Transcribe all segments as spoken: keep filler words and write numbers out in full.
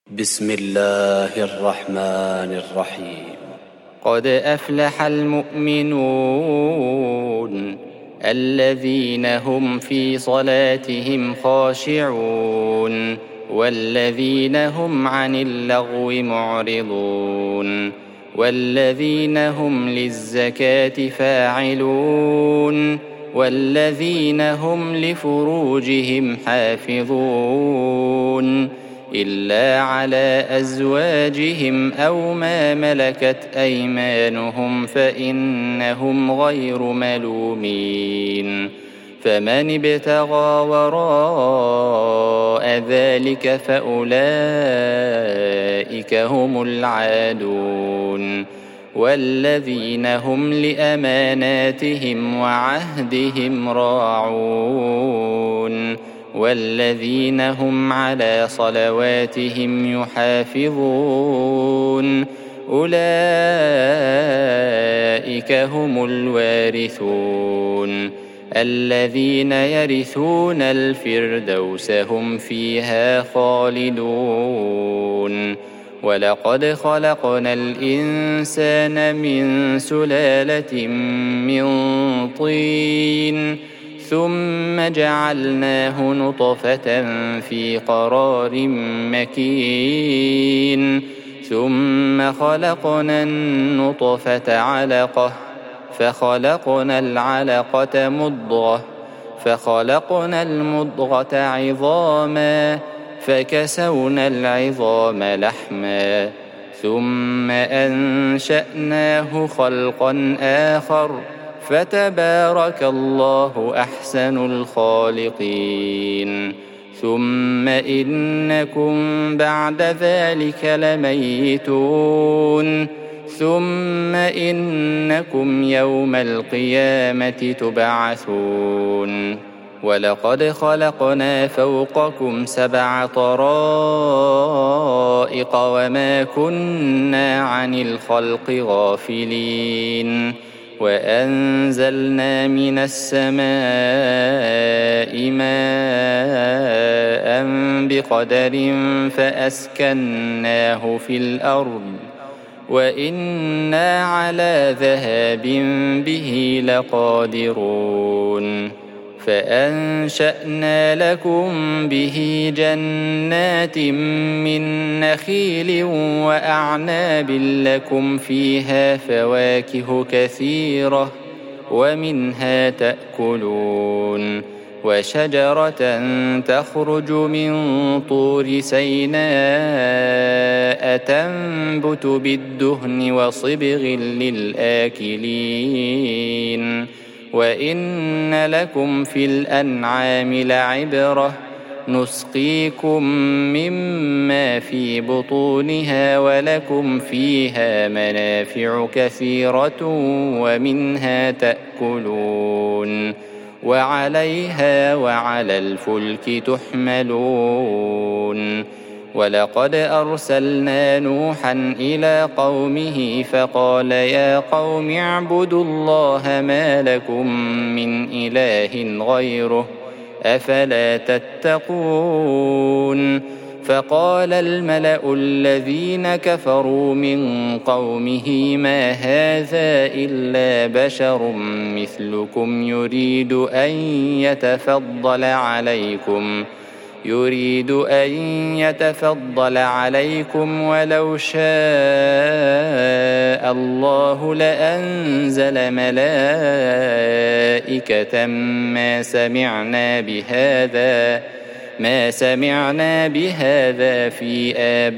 بسم الله الرحمن الرحيم. قد أفلح المؤمنون الذين هم في صلاتهم خاشعون والذين هم عن اللغو معرضون والذين هم للزكاة فاعلون والذين هم لفروجهم حافظون إلا على أزواجهم أو ما ملكت أيمانهم فإنهم غير ملومين. فمن ابتغى وراء ذلك فأولئك هم العادون. والذين هم لأماناتهم وعهدهم راعون والذين هم على صلواتهم يحافظون أولئك هم الوارثون الذين يرثون الفردوس هم فيها خالدون. ولقد خلقنا الإنسان من سلالة من طين ثم جعلناه نطفة في قرار مكين ثم خلقنا النطفة علقة فخلقنا العلقة مضغة فخلقنا المضغة عظاما فكسونا العظام لحما ثم أنشأناه خلقا آخر فتبارك الله أحسن الخالقين. ثم إنكم بعد ذلك لميتون ثم إنكم يوم القيامة تبعثون. ولقد خلقنا فوقكم سبع طرائق وما كنا عن الخلق غافلين. وأنزلنا من السماء ماء بقدر فأسكناه في الأرض وإنا على ذهاب به لقادرون. فأنشأنا لكم به جنات من نخيل وأعناب لكم فيها فواكه كثيرة ومنها تأكلون. وشجرة تخرج من طور سيناء تنبت بالدهن وصبغ للآكلين. وإن لكم في الأنعام لعبرة نسقيكم مما في بطونها ولكم فيها منافع كثيرة ومنها تأكلون وعليها وعلى الفلك تحملون. ولقد أرسلنا نوحا إلى قومه فقال يا قوم اعبدوا الله ما لكم من إله غيره أفلا تتقون. فقال الملأ الذين كفروا من قومه ما هذا إلا بشر مثلكم يريد أن يتفضل عليكم يريد أن يتفضل عليكم ولو شاء الله لأنزل ملائكة ما سمعنا بهذا ما سمعنا بهذا في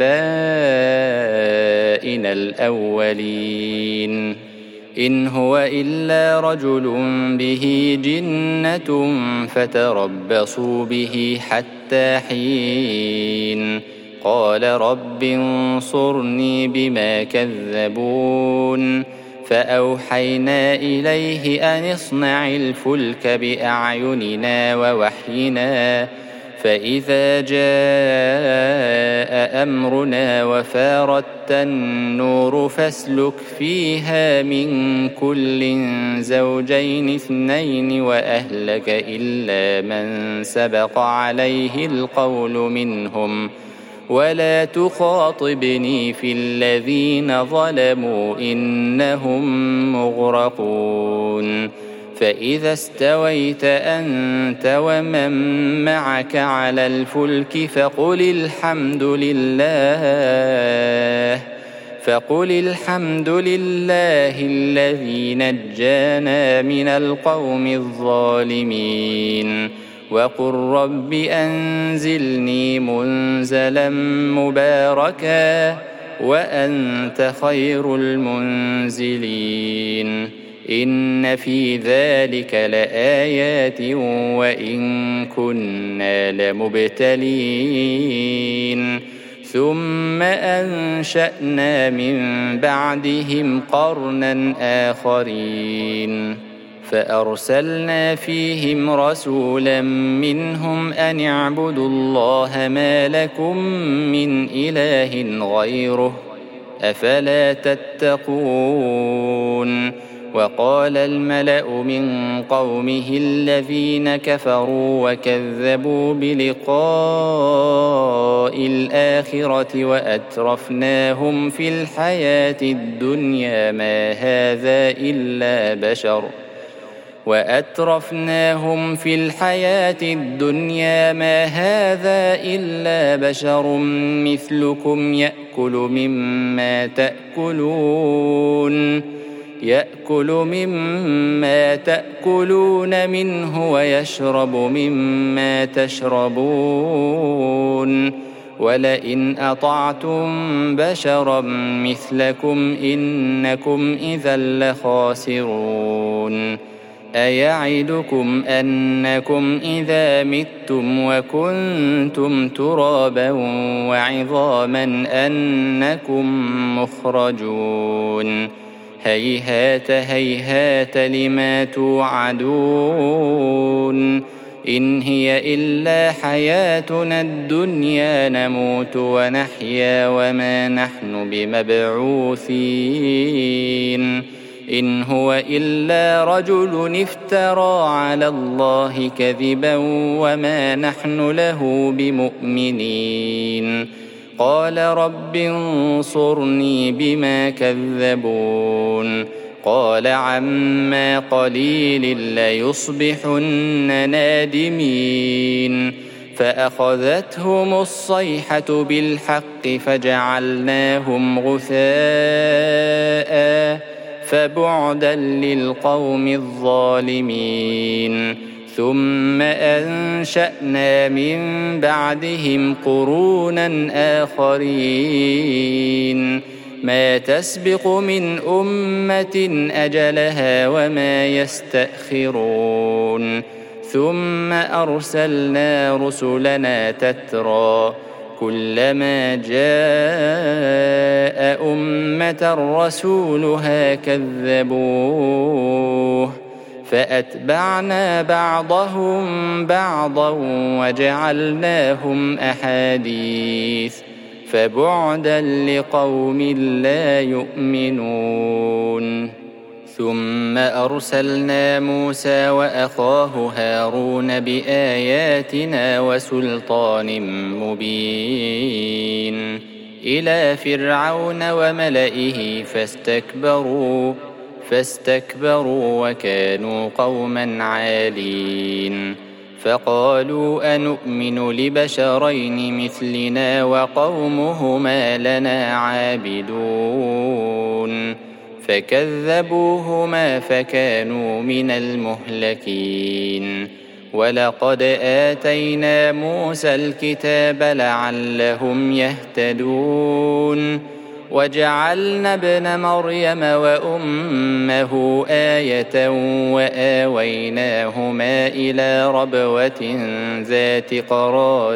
آبائنا الأولين إن هو إلا رجل به جنة فتربصوا به حتى حين. قال رب انصرني بما كذبون. فأوحينا إليه أن اصنع الفلك بأعيننا ووحينا فإذا جاء أمرنا وفارت النور فاسلك فيها من كل زوجين اثنين وأهلك إلا من سبق عليه القول منهم ولا تخاطبني في الذين ظلموا إنهم مغرقون فإذا استويت أنت ومن معك على الفلك فقل الحمد لله فقل الحمد لله الذي نجانا من القوم الظالمين وقل رب أنزلني منزلا مباركا وأنت خير المنزلين إن في ذلك لآيات وإن كنا لمبتلين ثم أنشأنا من بعدهم قرنا آخرين فأرسلنا فيهم رسولا منهم أن اعبدوا الله ما لكم من إله غيره أفلا تتقون وقال الملأ من قومه الذين كفروا وكذبوا بلقاء الآخرة وأترفناهم في الحياة الدنيا ما هذا إلا بشر وأترفناهم في الحياة الدنيا ما هذا إلا بشر مثلكم يأكل مما تأكلون يأكل مما تأكلون منه ويشرب مما تشربون ولئن أطعتم بشرا مثلكم إنكم إذا لخاسرون أيعدكم أنكم إذا متم وكنتم ترابا وعظاما أنكم مخرجون هيهات هيهات لما توعدون إن هي إلا حياتنا الدنيا نموت ونحيا وما نحن بمبعوثين إن هو إلا رجل افترى على الله كذبا وما نحن له بمؤمنين قال رب انصرني بما كذبون قال عما قليل ليصبحن نادمين فأخذتهم الصيحة بالحق فجعلناهم غثاء فبعدا للقوم الظالمين ثم أنشأنا من بعدهم قرونا آخرين ما تسبق من أمة أجلها وما يستأخرون ثم أرسلنا رسلنا تترى كلما جاء أمة رسولها كذبوه فأتبعنا بعضهم بعضا وجعلناهم أحاديث فبعدا لقوم لا يؤمنون ثم أرسلنا موسى وأخاه هارون بآياتنا وسلطان مبين إلى فرعون وملئه فاستكبروا فاستكبروا وكانوا قوما عالين فقالوا أنؤمن لبشرين مثلنا وقومهما لنا عابدون فكذبوهما فكانوا من المهلكين ولقد آتينا موسى الكتاب لعلهم يهتدون وجعلنا ابن مريم وأمه آية وآويناهما إلى ربوة ذات قرار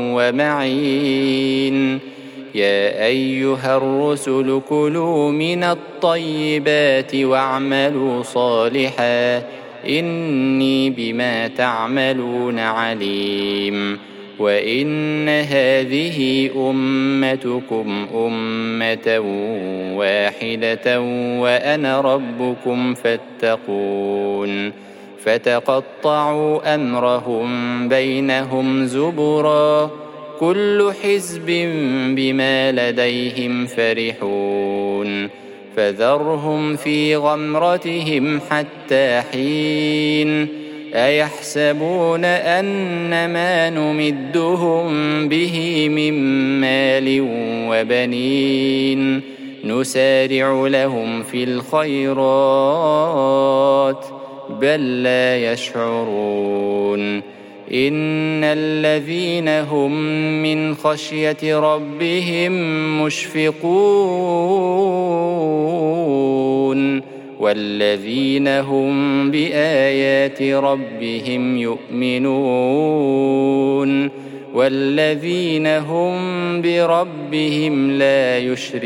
ومعين يا أيها الرسل كلوا من الطيبات واعملوا صالحا إني بما تعملون عليم وإن هذه أمتكم أمة واحدة وأنا ربكم فاتقون فتقطعوا أمرهم بينهم زبرا كل حزب بما لديهم فرحون فذرهم في غمرتهم حتى حين أيحسبون أن ما نمدهم به من مال وبنين نسارع لهم في الخيرات بل لا يشعرون إن الذين هم من خشية ربهم مشفقون والذين هم بآيات ربهم يؤمنون والذين هم بربهم لا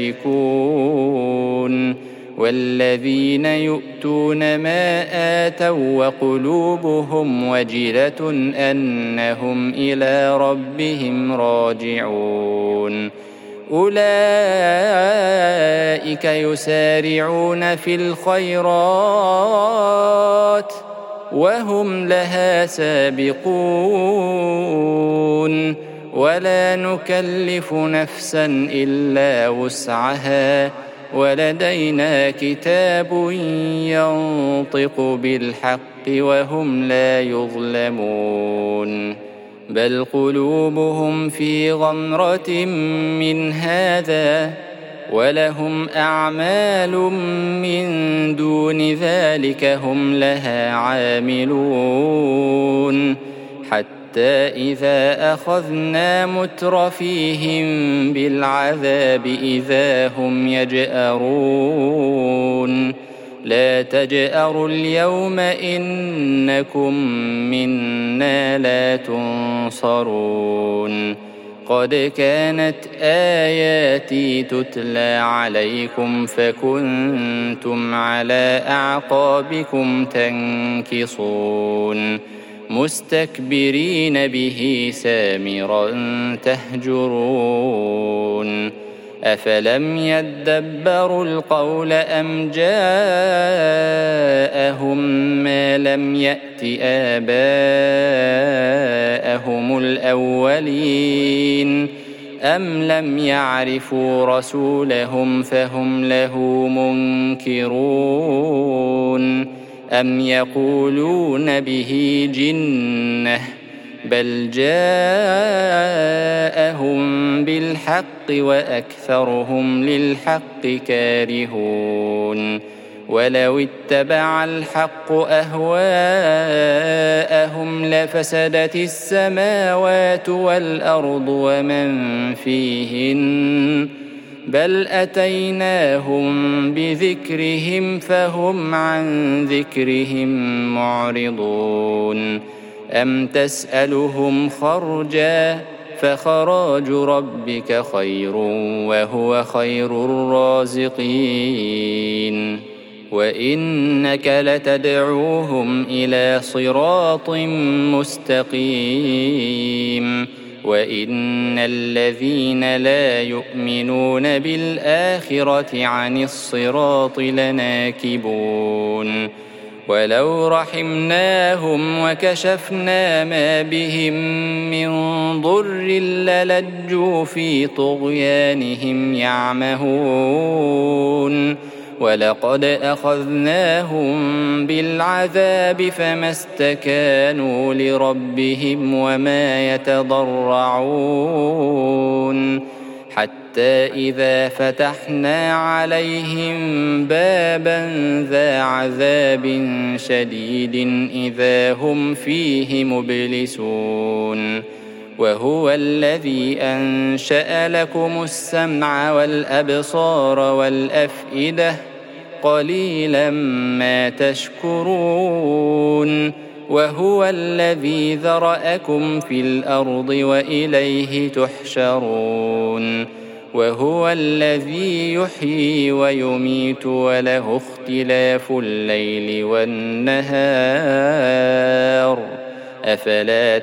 يشركون والذين يؤتون ما آتوا وقلوبهم وجلة أنهم إلى ربهم راجعون أولئك يسارعون في الخيرات وهم لها سابقون ولا نكلف نفسا إلا وسعها ولدينا كتاب ينطق بالحق وهم لا يظلمون بل قلوبهم في غمرة من هذا ولهم أعمال من دون ذلك هم لها عاملون حتى إذا أخذنا مترفيهم بالعذاب إذا هم يجأرون لا تجأروا اليوم إنكم منا لا تنصرون قد كانت آياتي تتلى عليكم فكنتم على أعقابكم تنكصون مستكبرين به سامرا تهجرون أفلم يدبروا القول أم جاءهم ما لم يأت آباءهم الأولين أم لم يعرفوا رسولهم فهم له منكرون أم يقولون به جنة بل جاءهم بالحق وأكثرهم للحق كارهون ولو اتبع الحق أهواءهم لفسدت السماوات والأرض ومن فيهن بل أتيناهم بذكرهم فهم عن ذكرهم معرضون أم تسألهم خرجا فخراج ربك خير وهو خير الرازقين وإنك لتدعوهم إلى صراط مستقيم وإن الذين لا يؤمنون بالآخرة عن الصراط لناكبون ولو رحمناهم وكشفنا ما بهم من ضر للجوا في طغيانهم يعمهون ولقد أخذناهم بالعذاب فما استكانوا لربهم وما يتضرعون حتى إذا فتحنا عليهم بابا ذا عذاب شديد إذا هم فيه مبلسون وهو الذي أنشأ لكم السمع والأبصار والأفئدة قليلا ما تشكرون وهو الذي ذرأكم في الأرض وإليه تحشرون وهو الذي يحيي ويميت وله اختلاف الليل والنهار أفلا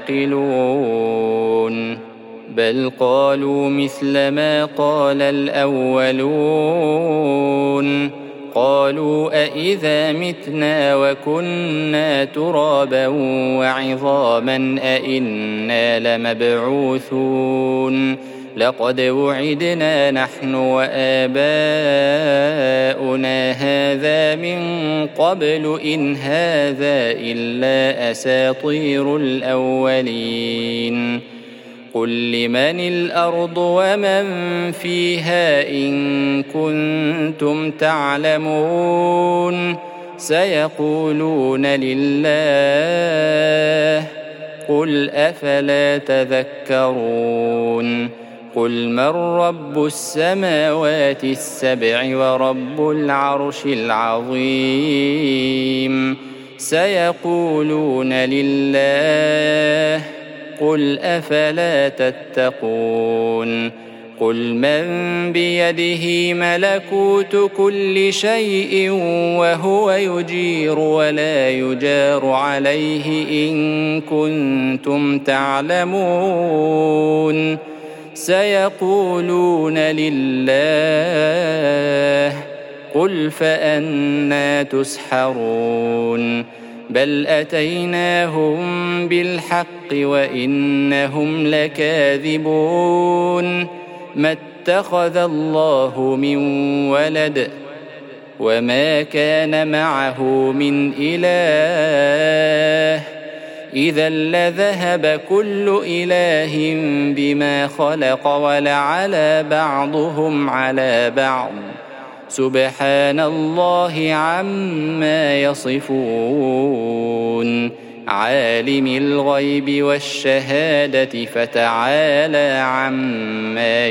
تعقلون بل قالوا مثل ما قال الأولون قالوا أإذا متنا وكنا ترابا وعظاما أإنا لمبعوثون لقد وعدنا نحن وآباؤنا هذا من قبل إن هذا إلا أساطير الأولين قل لمن الأرض ومن فيها إن كنتم تعلمون سيقولون لله قل أفلا تذكرون قل من رب السماوات السبع ورب العرش العظيم سيقولون لله قل أفلا تتقون قل من بيده ملكوت كل شيء وهو يجير ولا يجار عليه إن كنتم تعلمون سيقولون لله قل فأنى تسحرون بل أتيناهم بالحق وإنهم لكاذبون ما اتخذ الله من ولد وما كان معه من إله إذا لذهب كل إله بما خلق ولعلى بعضهم على بعض سبحان الله عما يصفون عالم الغيب والشهادة فتعالى عما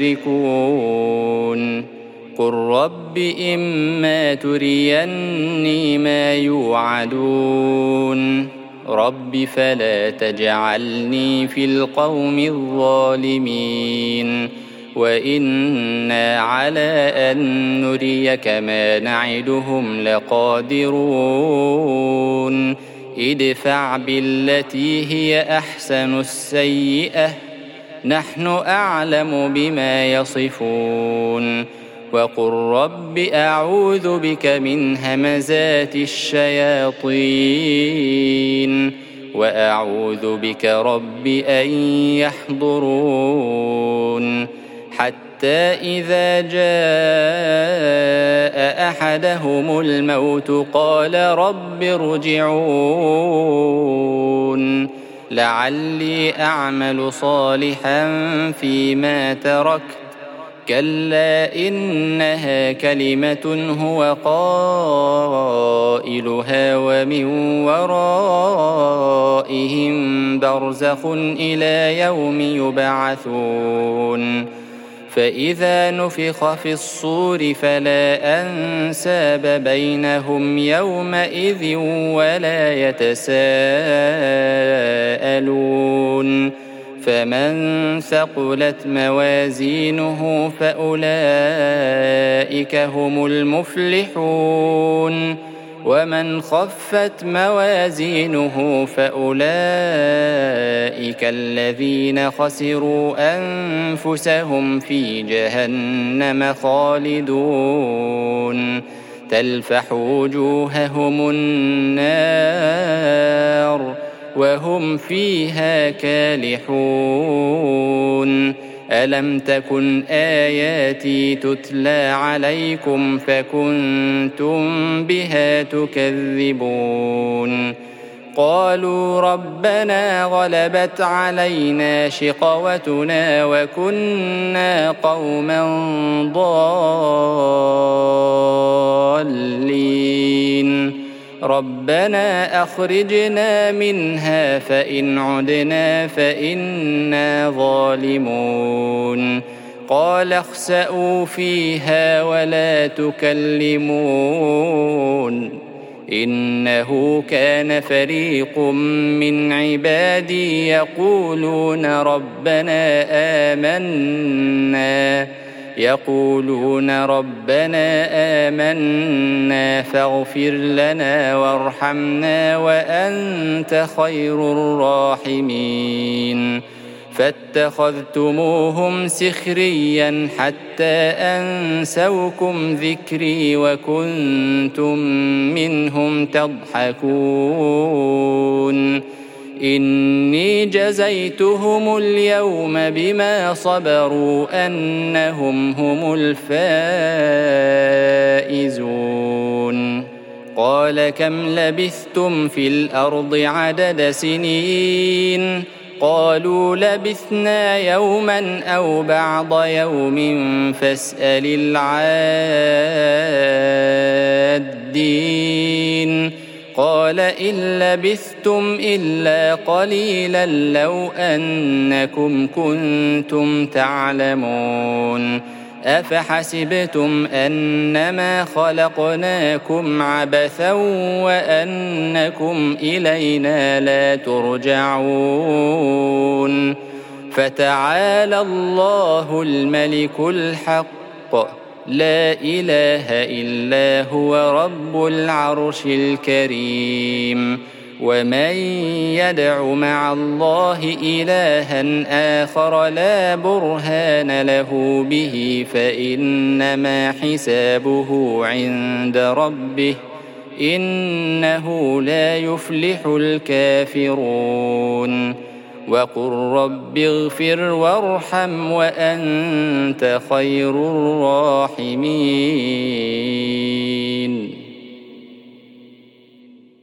يشركون قل رب إما تريني ما يوعدون رب فلا تجعلني في القوم الظالمين وإنا على أن نريك ما نعدهم لقادرون ادفع بالتي هي أحسن السيئة نحن أعلم بما يصفون وقل رب أعوذ بك من همزات الشياطين وأعوذ بك رب أن يحضرون حتى إذا جاء أحدهم الموت قال رب ارجعون لعلي أعمل صالحا فيما تركت كلا إنها كلمة هو قائلها ومن ورائهم برزخ إلى يوم يبعثون فإذا نفخ في الصور فلا أنساب بينهم يومئذ ولا يتساءلون فمن ثقلت موازينه فأولئك هم المفلحون ومن خفت موازينه فأولئك الذين خسروا أنفسهم في جهنم خالدون تلفح وجوههم النار وهم فيها كالحون ألم تكن آياتي تتلى عليكم فكنتم بها تكذبون قالوا ربنا غلبت علينا شقوتنا وكنا قوما ضالين ربنا أخرجنا منها فإن عدنا فإنا ظالمون قال اخسئوا فيها ولا تكلمون إنه كان فريق من عبادي يقولون ربنا آمنا يقولون ربنا آمنا فاغفر لنا وارحمنا وأنت خير الراحمين فاتخذتموهم سخريا حتى أنسوكم ذكري وكنتم منهم تضحكون إني جزيتهم اليوم بما صبروا أنهم هم الفائزون قال كم لبثتم في الأرض عدد سنين قالوا لبثنا يوما أو بعض يوم فاسأل العادين قال إن لبثتم إلا قليلا لو أنكم كنتم تعلمون أفحسبتم أنما خلقناكم عبثا وأنكم إلينا لا ترجعون فتعالى الله الملك الحق لا إله إلا هو رب العرش الكريم ومن يدع مع الله إلها آخر لا برهان له به فإنما حسابه عند ربه إنه لا يفلح الكافرون وقل رب اغفر وارحم وأنت خير الراحمين.